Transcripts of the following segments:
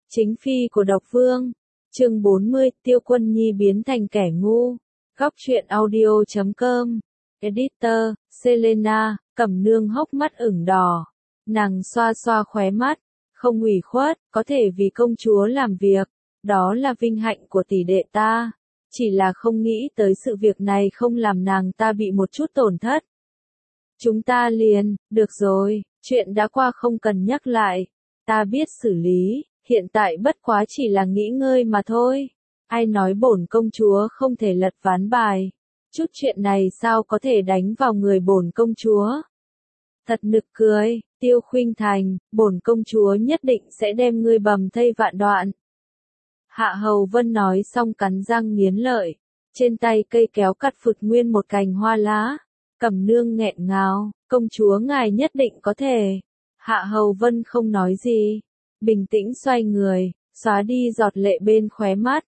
Chính phi của độc vương. Chương 40, Tiêu Quân Nhi biến thành kẻ ngu. Góc truyện audio.com. Editor, Selena. Cẩm Nương hốc mắt ửng đỏ. Nàng xoa xoa khóe mắt. Không ủy khuất, có thể vì công chúa làm việc. Đó là vinh hạnh của tỷ đệ ta. Chỉ là không nghĩ tới sự việc này không làm nàng ta bị một chút tổn thất. Chúng ta liền, được rồi, chuyện đã qua không cần nhắc lại. Ta biết xử lý, hiện tại bất quá chỉ là nghỉ ngơi mà thôi. Ai nói bổn công chúa không thể lật ván bài. Chút chuyện này sao có thể đánh vào người bổn công chúa. Thật nực cười, Tiêu Khuynh Thành, bổn công chúa nhất định sẽ đem ngươi bầm thây vạn đoạn. Hạ Hầu Vân nói xong cắn răng nghiến lợi, trên tay cây kéo cắt phụt nguyên một cành hoa lá. Cẩm Nương nghẹn ngào, công chúa ngài nhất định có thể. Hạ Hầu Vân không nói gì, bình tĩnh xoay người, xóa đi giọt lệ bên khóe mắt.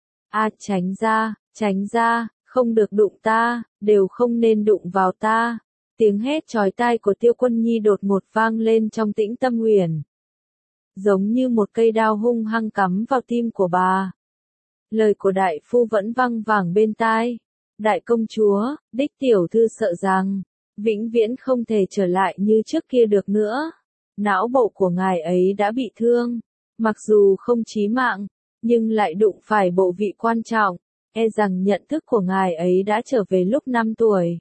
Tránh ra, không được đụng ta, đều không nên đụng vào ta. Tiếng hét chói tai của Tiêu Quân Nhi đột ngột vang lên trong tĩnh tâm huyền. Giống như một cây đao hung hăng cắm vào tim của bà. Lời của đại phu vẫn văng vẳng bên tai. Đại công chúa, đích tiểu thư sợ rằng, vĩnh viễn không thể trở lại như trước kia được nữa. Não bộ của ngài ấy đã bị thương, mặc dù không chí mạng, nhưng lại đụng phải bộ vị quan trọng, e rằng nhận thức của ngài ấy đã trở về lúc 5 tuổi.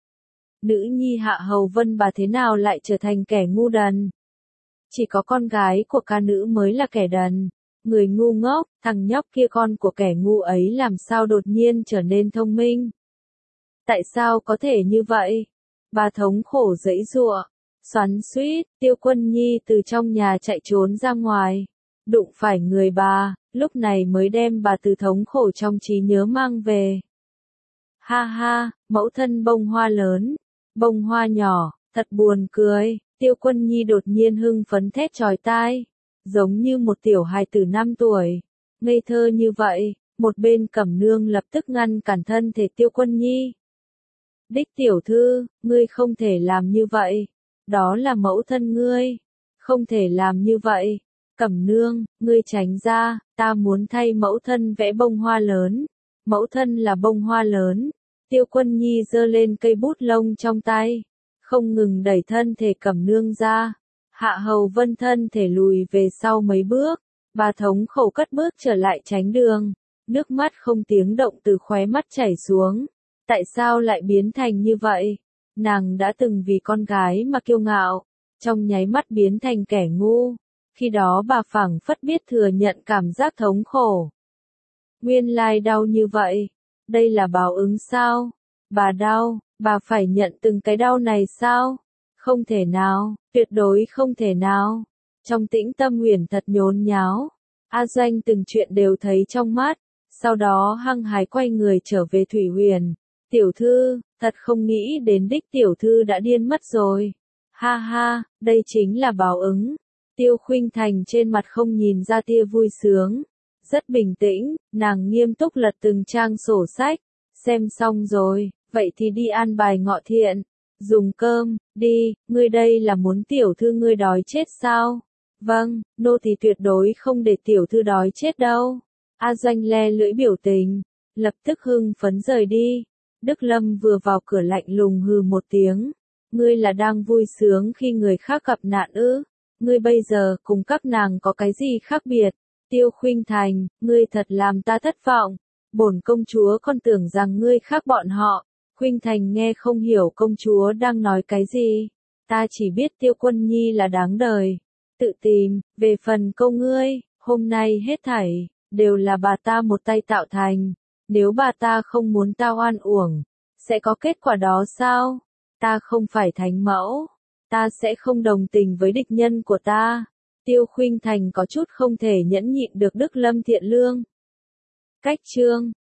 Nữ nhi Hạ Hầu Vân bà thế nào lại trở thành kẻ ngu đần? Chỉ có con gái của ca nữ mới là kẻ đần. Người ngu ngốc, thằng nhóc kia con của kẻ ngu ấy làm sao đột nhiên trở nên thông minh? Tại sao có thể như vậy? Bà thống khổ giãy giụa, xoắn xuýt, Tiêu Quân Nhi từ trong nhà chạy trốn ra ngoài, đụng phải người bà, lúc này mới đem bà từ thống khổ trong trí nhớ mang về. Ha ha, mẫu thân bông hoa lớn, bông hoa nhỏ, thật buồn cười. Tiêu Quân Nhi đột nhiên hưng phấn thét chói tai, giống như một tiểu hài tử 5 tuổi, ngây thơ như vậy. Một bên Cẩm Nương lập tức ngăn cản thân thể Tiêu Quân Nhi. Đích tiểu thư, ngươi không thể làm như vậy, đó là mẫu thân ngươi, không thể làm như vậy. Cẩm Nương, ngươi tránh ra, ta muốn thay mẫu thân vẽ bông hoa lớn. Mẫu thân là bông hoa lớn. Tiêu Quân Nhi giơ lên cây bút lông trong tay, không ngừng đẩy thân thể Cẩm Nương ra. Hạ Hầu Vân thân thể lùi về sau mấy bước, bà thống khổ cất bước trở lại tránh đường, nước mắt không tiếng động từ khóe mắt chảy xuống. Tại sao lại biến thành như vậy? Nàng đã từng vì con gái mà kiêu ngạo, trong nháy mắt biến thành kẻ ngu. Khi đó bà phảng phất biết thừa nhận cảm giác thống khổ. Nguyên lai đau như vậy, đây là báo ứng sao? Bà đau, bà phải nhận từng cái đau này sao? Không thể nào, tuyệt đối không thể nào. Trong tĩnh tâm huyền thật nhốn nháo, A Doanh từng chuyện đều thấy trong mắt, sau đó hăng hái quay người trở về Thủy Huyền. Tiểu thư, thật không nghĩ đến đích tiểu thư đã điên mất rồi. Ha ha, đây chính là báo ứng. Tiêu Khuynh Thành trên mặt không nhìn ra tia vui sướng. Rất bình tĩnh, nàng nghiêm túc lật từng trang sổ sách. Xem xong rồi, vậy thì đi an bài ngọ thiện. Dùng cơm, đi, ngươi đây là muốn tiểu thư ngươi đói chết sao? Vâng, nô tỳ tuyệt đối không để tiểu thư đói chết đâu. A Doanh le lưỡi biểu tình, lập tức hưng phấn rời đi. Đức Lâm vừa vào cửa lạnh lùng hừ một tiếng. Ngươi là đang vui sướng khi người khác gặp nạn ư? Ngươi bây giờ cùng các nàng có cái gì khác biệt? Tiêu Khuynh Thành, ngươi thật làm ta thất vọng. Bổn công chúa còn tưởng rằng ngươi khác bọn họ. Khuynh Thành nghe không hiểu công chúa đang nói cái gì. Ta chỉ biết Tiêu Quân Nhi là đáng đời. Tự tìm, về phần câu ngươi, hôm nay hết thảy, đều là bà ta một tay tạo thành. Nếu bà ta không muốn ta oan uổng, sẽ có kết quả đó sao? Ta không phải thánh mẫu. Ta sẽ không đồng tình với địch nhân của ta. Tiêu Khuynh Thành có chút không thể nhẫn nhịn được Đức Lâm thiện lương. Cách chương